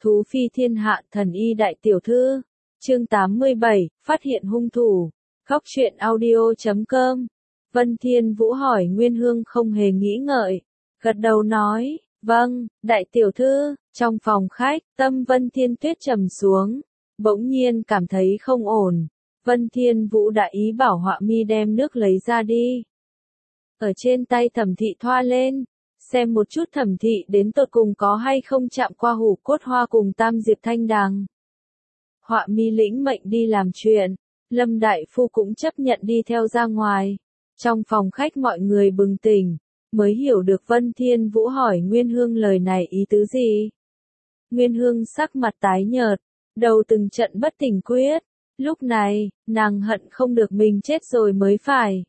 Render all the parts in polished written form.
Thú phi thiên hạ thần y đại tiểu thư. Chương 87, phát hiện hung thủ. Góc truyện audio.com. Vân Thiên Vũ hỏi Nguyên Hương không hề nghĩ ngợi. Gật đầu nói, vâng, đại tiểu thư. Trong phòng khách, tâm Vân Thiên Tuyết trầm xuống. Bỗng nhiên cảm thấy không ổn. Vân Thiên Vũ đã ý bảo Họa Mi đem nước lấy ra đi. Ở trên tay Thẩm Thị thoa lên. Xem một chút Thẩm Thị đến tột cùng có hay không chạm qua hủ cốt hoa cùng tam diệp thanh đằng. Họa Mi lĩnh mệnh đi làm chuyện. Lâm Đại Phu cũng chấp nhận đi theo ra ngoài. Trong phòng khách mọi người bừng tỉnh, mới hiểu được Vân Thiên Vũ hỏi Nguyên Hương lời này ý tứ gì. Nguyên Hương sắc mặt tái nhợt, đầu từng trận bất tỉnh quyết. Lúc này, nàng hận không được mình chết rồi mới phải.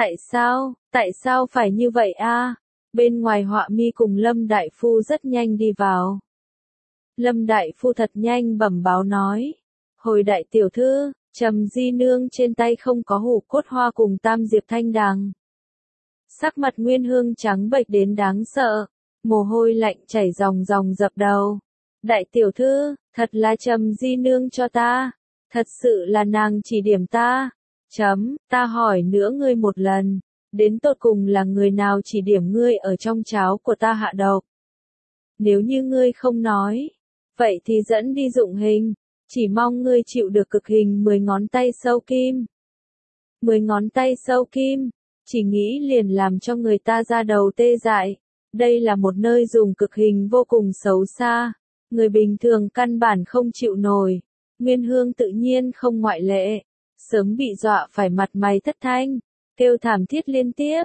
Tại sao phải như vậy a? Bên ngoài Họa Mi cùng Lâm Đại Phu rất nhanh đi vào. Lâm Đại Phu thật nhanh bẩm báo nói. Hồi đại tiểu thư, Trầm Di Nương trên tay không có hủ cốt hoa cùng tam diệp thanh đằng. Sắc mặt Nguyên Hương trắng bệch đến đáng sợ, mồ hôi lạnh chảy ròng ròng dập đầu. Đại tiểu thư, thật là Trầm Di Nương cho ta, thật sự là nàng chỉ điểm ta. Ta hỏi nữa ngươi một lần, đến tột cùng là người nào chỉ điểm ngươi ở trong cháo của ta hạ độc? Nếu như ngươi không nói, vậy thì dẫn đi dụng hình, chỉ mong ngươi chịu được cực hình 10 ngón tay sâu kim. 10 ngón tay sâu kim, chỉ nghĩ liền làm cho người ta ra đầu tê dại. Đây là một nơi dùng cực hình vô cùng xấu xa, người bình thường căn bản không chịu nổi. Nguyên Hương tự nhiên không ngoại lệ, sớm bị dọa phải mặt mày thất thanh, kêu thảm thiết liên tiếp.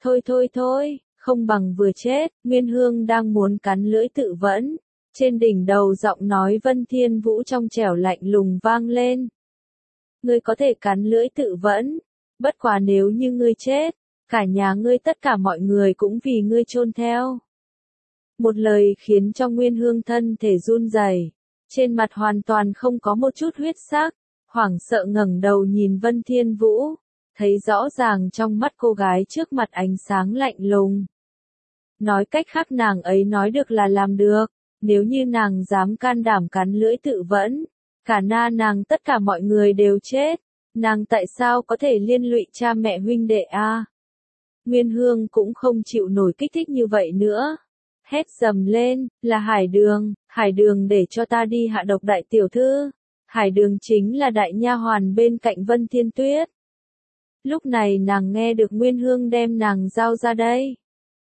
Thôi, không bằng vừa chết. Nguyên Hương đang muốn cắn lưỡi tự vẫn. Trên đỉnh đầu giọng nói Vân Thiên Vũ trong trẻo lạnh lùng vang lên. Ngươi có thể cắn lưỡi tự vẫn, bất quá nếu như ngươi chết, cả nhà ngươi tất cả mọi người cũng vì ngươi chôn theo. Một lời khiến cho Nguyên Hương thân thể run rẩy, trên mặt hoàn toàn không có một chút huyết sắc, hoảng sợ ngẩng đầu nhìn Vân Thiên Vũ, thấy rõ ràng trong mắt cô gái trước mặt ánh sáng lạnh lùng. Nói cách khác nàng ấy nói được là làm được. Nếu như nàng dám can đảm cắn lưỡi tự vẫn, cả nàng tất cả mọi người đều chết, nàng tại sao có thể liên lụy cha mẹ huynh đệ a? Nguyên Hương cũng không chịu nổi kích thích như vậy nữa. Hét dầm lên, là Hải Đường để cho ta đi hạ độc đại tiểu thư. Hải Đường chính là đại nha hoàn bên cạnh Vân Thiên Tuyết. Lúc này nàng nghe được Nguyên Hương đem nàng giao ra đây.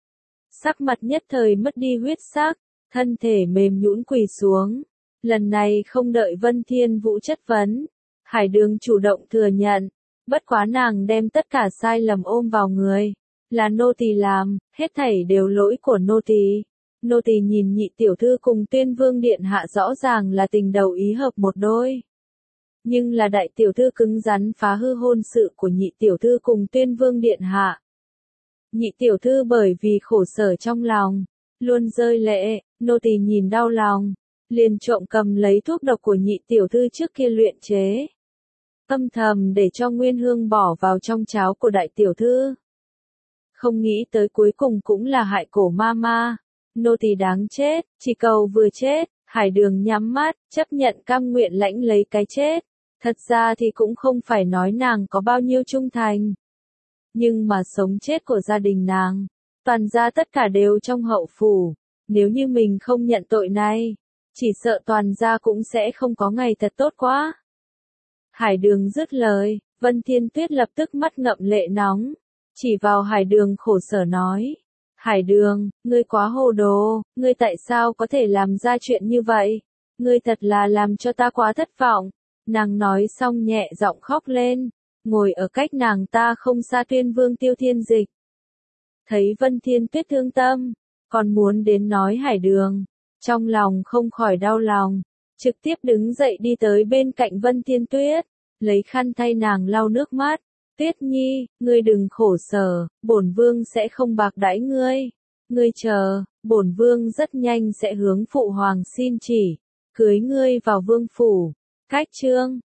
Sắc mặt nhất thời mất đi huyết sắc. Thân thể mềm nhũn quỳ xuống. Lần này không đợi Vân Thiên Vũ chất vấn, Hải Đường chủ động thừa nhận. Bất quá nàng đem tất cả sai lầm ôm vào người. Là nô tỳ làm, hết thảy đều lỗi của nô tỳ. Nô tỳ nhìn nhị tiểu thư cùng Tuyên Vương điện hạ rõ ràng là tình đầu ý hợp một đôi. Nhưng là đại tiểu thư cứng rắn phá hư hôn sự của nhị tiểu thư cùng Tuyên Vương điện hạ. Nhị tiểu thư bởi vì khổ sở trong lòng, luôn rơi lệ. Nô tỳ nhìn đau lòng, liền trộm cầm lấy thuốc độc của nhị tiểu thư trước kia luyện chế. Âm thầm để cho Nguyên Hương bỏ vào trong cháo của đại tiểu thư. Không nghĩ tới cuối cùng cũng là hại cổ ma. Nô tỳ đáng chết, chỉ cầu vừa chết. Hải Đường nhắm mắt, chấp nhận cam nguyện lãnh lấy cái chết. Thật ra thì cũng không phải nói nàng có bao nhiêu trung thành. Nhưng mà sống chết của gia đình nàng, toàn gia tất cả đều trong hậu phủ. Nếu như mình không nhận tội này, chỉ sợ toàn gia cũng sẽ không có ngày thật tốt quá. Hải Đường dứt lời, Vân Thiên Tuyết lập tức mắt ngậm lệ nóng, chỉ vào Hải Đường khổ sở nói. Hải Đường, ngươi quá hồ đồ, ngươi tại sao có thể làm ra chuyện như vậy? Ngươi thật là làm cho ta quá thất vọng. Nàng nói xong nhẹ giọng khóc lên, ngồi ở cách nàng ta không xa Tuyên Vương Tiêu Thiên Dịch. Thấy Vân Thiên Tuyết thương tâm, còn muốn đến nói Hải Đường, trong lòng không khỏi đau lòng, trực tiếp đứng dậy đi tới bên cạnh Vân Thiên Tuyết, lấy khăn thay nàng lau nước mắt. Tuyết Nhi, ngươi đừng khổ sở, bổn vương sẽ không bạc đãi ngươi. Ngươi chờ, bổn vương rất nhanh sẽ hướng phụ hoàng xin chỉ, cưới ngươi vào vương phủ. Cách chương